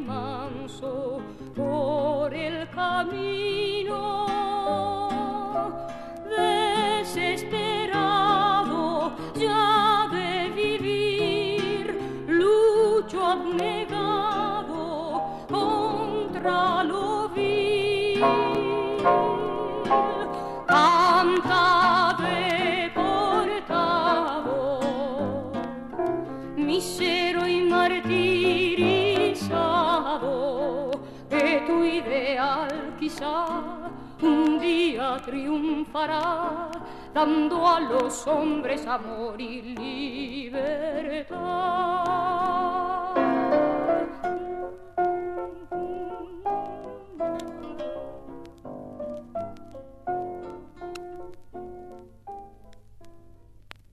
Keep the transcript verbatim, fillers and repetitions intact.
manso por el camino. Desesperado ya de vivir, lucho abnegado contra lo vil. Canta deportado, misero y martirizado, que tu ideal quizá un día triunfará, dando a los hombres amor y libertad.